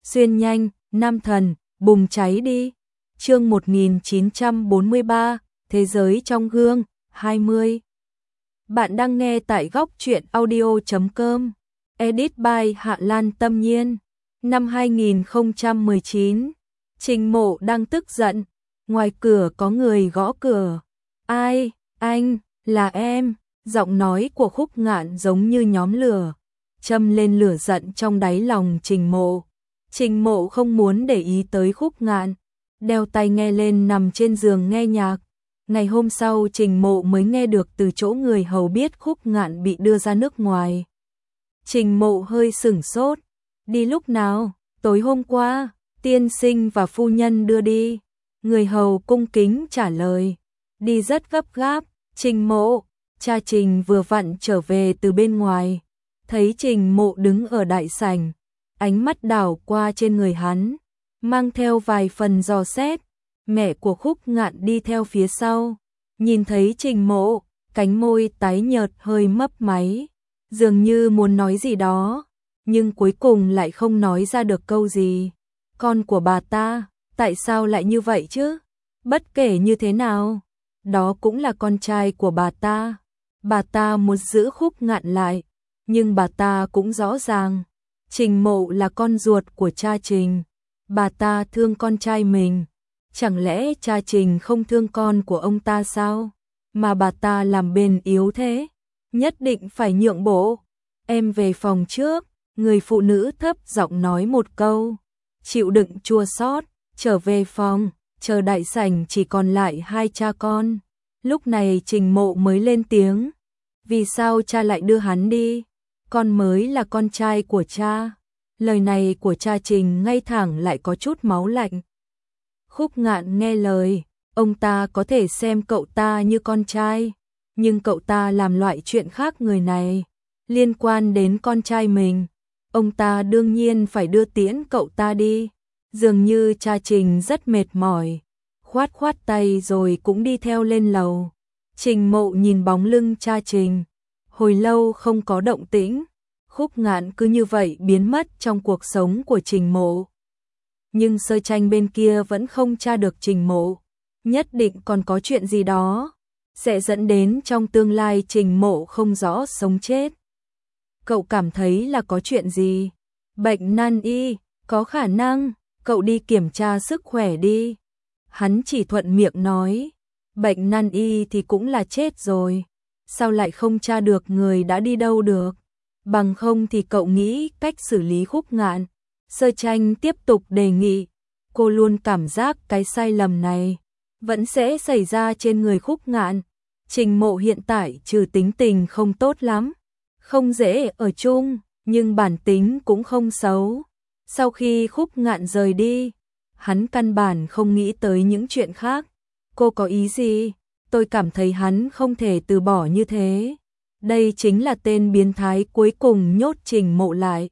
xuyên nhanh, nam thần, bùng cháy đi. Chương 1943, Thế giới trong gương, 20. Bạn đang nghe tại góc truyện audio.com. Edit by Hạ Lan Tâm Nhiên. Năm 2019, Trình Mộ đang tức giận. Ngoài cửa có người gõ cửa. Ai? Anh, là em. Giọng nói của Khúc Ngạn giống như nhóm lửa, châm lên lửa giận trong đáy lòng Trình Mộ. Trình Mộ không muốn để ý tới Khúc Ngạn, đeo tai nghe lên nằm trên giường nghe nhạc. Ngày hôm sau Trình Mộ mới nghe được từ chỗ người hầu biết Khúc Ngạn bị đưa ra nước ngoài. Trình Mộ hơi sửng sốt. Đi lúc nào? Tối hôm qua, tiên sinh và phu nhân đưa đi. Người hầu cung kính trả lời. Đi rất gấp gáp. Trình Mộ, cha Trình vừa vặn trở về từ bên ngoài, thấy Trình Mộ đứng ở đại sảnh, ánh mắt đảo qua trên người hắn, mang theo vài phần dò xét. Mẹ của Khúc Ngạn đi theo phía sau, nhìn thấy Trình Mộ, cánh môi tái nhợt hơi mấp máy, dường như muốn nói gì đó, nhưng cuối cùng lại không nói ra được câu gì. Con của bà ta, tại sao lại như vậy chứ? Bất kể như thế nào, đó cũng là con trai của bà ta. Bà ta muốn giữ Khúc Ngạn lại, nhưng bà ta cũng rõ ràng, Trình Mộ là con ruột của cha Trình. Bà ta thương con trai mình. Chẳng lẽ cha Trình không thương con của ông ta sao? Mà bà ta làm bên yếu thế, nhất định phải nhượng bộ. Em về phòng trước, người phụ nữ thấp giọng nói một câu, chịu đựng chua xót, trở về phòng, chờ đại sảnh chỉ còn lại hai cha con. Lúc này Trình Mộ mới lên tiếng, vì sao cha lại đưa hắn đi? Con mới là con trai của cha. Lời này của cha Trình ngay thẳng lại có chút máu lạnh. Khúc Ngạn nghe lời, ông ta có thể xem cậu ta như con trai, nhưng cậu ta làm loại chuyện khác người này, liên quan đến con trai mình. Ông ta đương nhiên phải đưa tiễn cậu ta đi. Dường như cha Trình rất mệt mỏi, khoát khoát tay rồi cũng đi theo lên lầu. Trình Mộ nhìn bóng lưng cha Trình, hồi lâu không có động tĩnh. Khúc Ngạn cứ như vậy biến mất trong cuộc sống của Trình Mộ. Nhưng Sơ Tranh bên kia vẫn không tra được Trình Mộ, nhất định còn có chuyện gì đó sẽ dẫn đến trong tương lai Trình Mộ không rõ sống chết. Cậu cảm thấy là có chuyện gì? Bệnh nan y, có khả năng, cậu đi kiểm tra sức khỏe đi. Hắn chỉ thuận miệng nói, bệnh nan y thì cũng là chết rồi, sao lại không tra được người đã đi đâu được? Bằng không thì cậu nghĩ cách xử lý Khúc Ngạn. Sơ Tranh tiếp tục đề nghị, cô luôn cảm giác cái sai lầm này vẫn sẽ xảy ra trên người Khúc Ngạn. Trình Mộ hiện tại trừ tính tình không tốt lắm, không dễ ở chung, nhưng bản tính cũng không xấu. Sau khi Khúc Ngạn rời đi, hắn căn bản không nghĩ tới những chuyện khác. Cô có ý gì? Tôi cảm thấy hắn không thể từ bỏ như thế. Đây chính là tên biến thái cuối cùng nhốt Trình Mộ lại.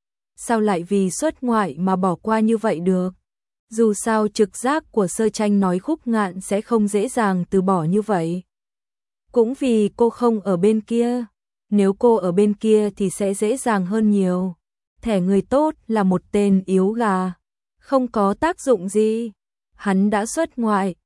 Sao lại vì xuất ngoại mà bỏ qua như vậy được? Dù sao trực giác của Sơ Tranh nói Khúc Ngạn sẽ không dễ dàng từ bỏ như vậy. Cũng vì cô không ở bên kia. Nếu cô ở bên kia thì sẽ dễ dàng hơn nhiều. Thẻ người tốt là một tên yếu gà, không có tác dụng gì. Hắn đã xuất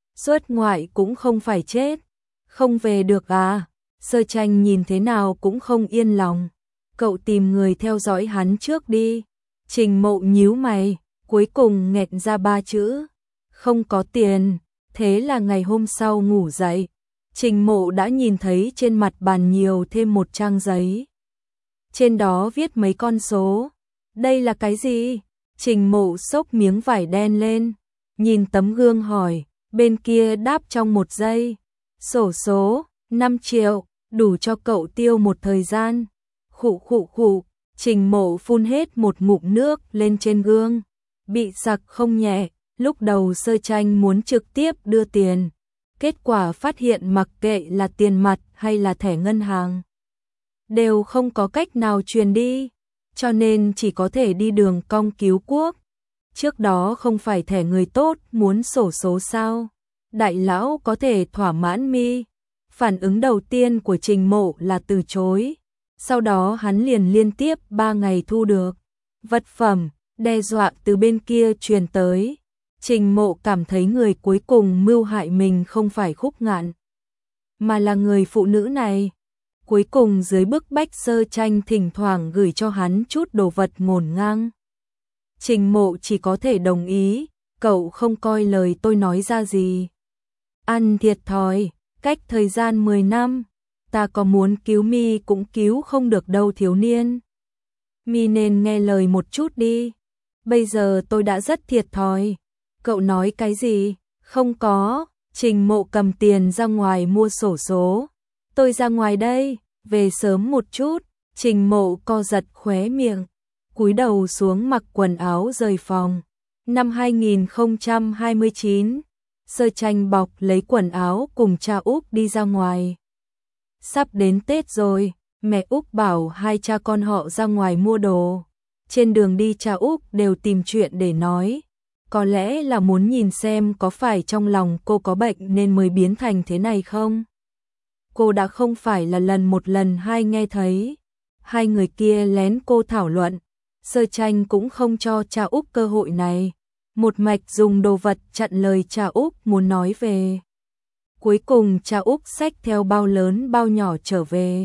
ngoại cũng không phải chết. Không về được à? Sơ Tranh nhìn thế nào cũng không yên lòng. Cậu tìm người theo dõi hắn trước đi. Trình Mộ nhíu mày, cuối cùng nghẹn ra 3 chữ, không có tiền. Thế là ngày hôm sau ngủ dậy, Trình Mộ đã nhìn thấy trên mặt bàn nhiều thêm một trang giấy. Trên đó viết mấy con số. Đây là cái gì? Trình Mộ xốc miếng vải đen lên, nhìn tấm gương hỏi, bên kia đáp trong 1 giây. Xổ số, 5 triệu, đủ cho cậu tiêu một thời gian. Khụ khụ khụ, Trình Mộ phun hết một ngụm nước lên trên gương, bị sặc không nhẹ. Lúc đầu Sơ Tranh muốn trực tiếp đưa tiền, kết quả phát hiện mặc kệ là tiền mặt hay là thẻ ngân hàng, đều không có cách nào truyền đi, cho nên chỉ có thể đi đường cong cứu quốc. Trước đó không phải thẻ người tốt muốn xổ số sao? Đại lão có thể thỏa mãn mi. Phản ứng đầu tiên của Trình Mộ là từ chối. Sau đó hắn liền liên tiếp 3 ngày thu được vật phẩm, đe dọa từ bên kia truyền tới. Trình Mộ cảm thấy người cuối cùng mưu hại mình không phải Khúc Ngạn, mà là người phụ nữ này. Cuối cùng dưới bức bách Sơ Tranh thỉnh thoảng gửi cho hắn chút đồ vật ngổn ngang. Trình Mộ chỉ có thể đồng ý, cậu không coi lời tôi nói ra gì. Ăn thiệt thòi, cách thời gian 10 năm, ta có muốn cứu mi cũng cứu không được đâu thiếu niên. Mi nên nghe lời một chút đi. Bây giờ tôi đã rất thiệt thòi. Cậu nói cái gì? Không có. Trình Mộ cầm tiền ra ngoài mua xổ số. Tôi ra ngoài đây, về sớm một chút. Trình Mộ co giật khóe miệng, cúi đầu xuống mặc quần áo rời phòng. Năm 2029, Sơ Tranh bọc lấy quần áo cùng cha Úc đi ra ngoài. Sắp đến Tết rồi, mẹ Úc bảo hai cha con họ ra ngoài mua đồ. Trên đường đi cha Úc đều tìm chuyện để nói. Có lẽ là muốn nhìn xem có phải trong lòng cô có bệnh nên mới biến thành thế này không? Cô đã không phải là lần một lần hai nghe thấy hai người kia lén cô thảo luận. Sơ Tranh cũng không cho cha Úc cơ hội này, một mạch dùng đồ vật chặn lời cha Úc muốn nói về. Cuối cùng cha Úc xách theo bao lớn bao nhỏ trở về.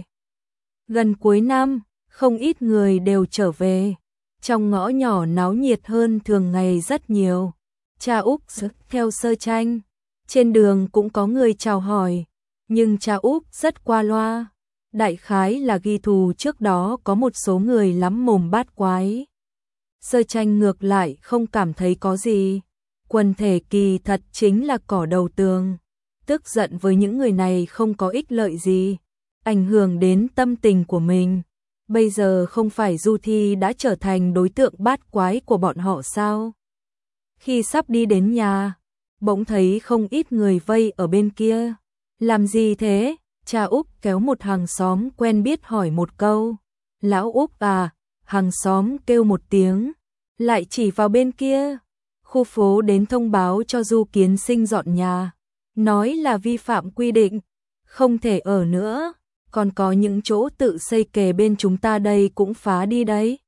Gần cuối năm, không ít người đều trở về. Trong ngõ nhỏ náo nhiệt hơn thường ngày rất nhiều. Cha Úc theo Sơ Tranh. Trên đường cũng có người chào hỏi, nhưng cha Úc rất qua loa. Đại khái là ghi thù trước đó có một số người lắm mồm bát quái. Sơ Tranh ngược lại không cảm thấy có gì. Quần thể kỳ thật chính là cỏ đầu tường. Tức giận với những người này không có ích lợi gì, ảnh hưởng đến tâm tình của mình. Bây giờ không phải Du Thi đã trở thành đối tượng bát quái của bọn họ sao? Khi sắp đi đến nhà, bỗng thấy không ít người vây ở bên kia. Làm gì thế? Cha Úc kéo một hàng xóm quen biết hỏi một câu. Lão Úc à? Hàng xóm kêu một tiếng, lại chỉ vào bên kia. Khu phố đến thông báo cho Du Kiến Sinh dọn nhà, nói là vi phạm quy định, không thể ở nữa. Còn có những chỗ tự xây kề bên chúng ta đây cũng phá đi đấy.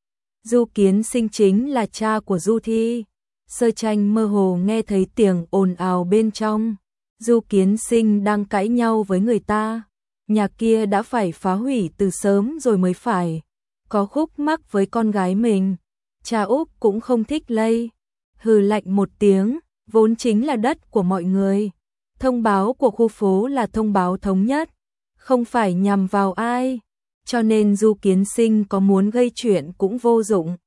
Du Kiến Sinh chính là cha của Du Thi. Sơ Tranh mơ hồ nghe thấy tiếng ồn ào bên trong. Du Kiến Sinh đang cãi nhau với người ta. Nhà kia đã phải phá hủy từ sớm rồi mới phải. Có khúc mắc với con gái mình. Cha Úc cũng không thích lây. Hừ lạnh một tiếng, vốn chính là đất của mọi người. Thông báo của khu phố là thông báo thống nhất, không phải nhằm vào ai, cho nên Du Kiến Sinh có muốn gây chuyện cũng vô dụng.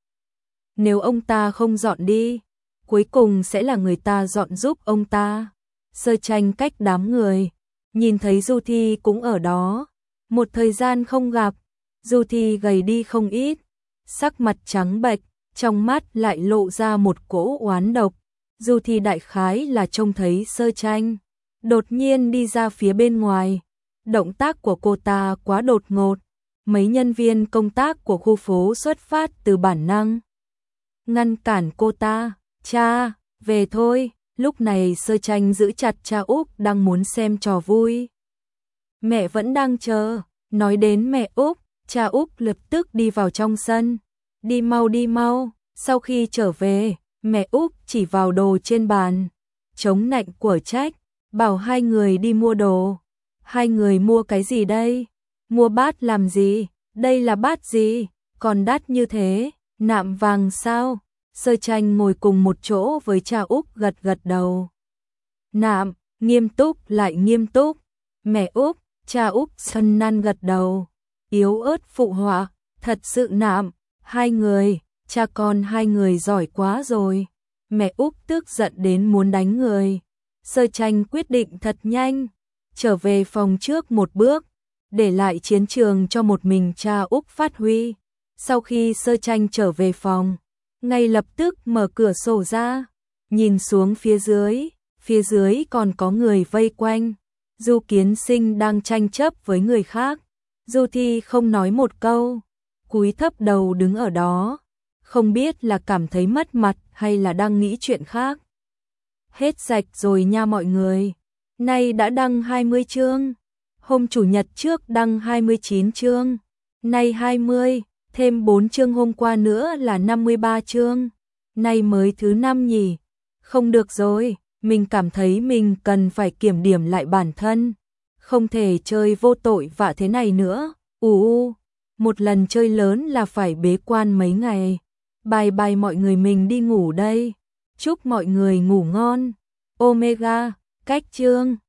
Nếu ông ta không dọn đi, cuối cùng sẽ là người ta dọn giúp ông ta. Sơ Tranh cách đám người, nhìn thấy Du Thi cũng ở đó. Một thời gian không gặp, Du Thi gầy đi không ít, sắc mặt trắng bệch, trong mắt lại lộ ra một cỗ oán độc. Du Thi đại khái là trông thấy Sơ Tranh đột nhiên đi ra phía bên ngoài. Động tác của cô ta quá đột ngột. Mấy nhân viên công tác của khu phố xuất phát từ bản năng ngăn cản cô ta. Cha, về thôi. Lúc này Sơ Tranh giữ chặt cha Úc đang muốn xem trò vui. Mẹ vẫn đang chờ. Nói đến mẹ Úc, cha Úc lập tức đi vào trong sân. Đi mau đi mau. Sau khi trở về, mẹ Úc chỉ vào đồ trên bàn, chống nạnh của trách, bảo hai người đi mua đồ. Hai người mua cái gì đây? Mua bát làm gì? Đây là bát gì? Còn đắt như thế, nạm vàng sao? Sơ Tranh ngồi cùng một chỗ với cha Úc gật gật đầu. Nạm, nghiêm túc lại nghiêm túc. Mẹ Úc, cha Úc sân năn gật đầu. Yếu ớt phụ họa, thật sự nạm. Hai người, cha con hai người giỏi quá rồi. Mẹ Úc tức giận đến muốn đánh người. Sơ Tranh quyết định thật nhanh, trở về phòng trước một bước, để lại chiến trường cho một mình cha Úc phát huy. Sau khi Sơ Tranh trở về phòng, ngay lập tức mở cửa sổ ra, nhìn xuống phía dưới còn có người vây quanh. Du Kiến Sinh đang tranh chấp với người khác. Du Thi không nói một câu, cúi thấp đầu đứng ở đó, không biết là cảm thấy mất mặt hay là đang nghĩ chuyện khác. Hết rạch rồi nha mọi người. Nay đã đăng 20 chương. Hôm chủ nhật trước đăng 29 chương. Nay 20, Thêm 4 chương hôm qua nữa là 53 chương. Nay mới thứ 5 nhỉ? Không được rồi, mình cảm thấy mình cần phải kiểm điểm lại bản thân. Không thể chơi vô tội vạ thế này nữa. Một lần chơi lớn là phải bế quan mấy ngày. Bye bye mọi người, mình đi ngủ đây. Chúc mọi người ngủ ngon. Omega, cách chương.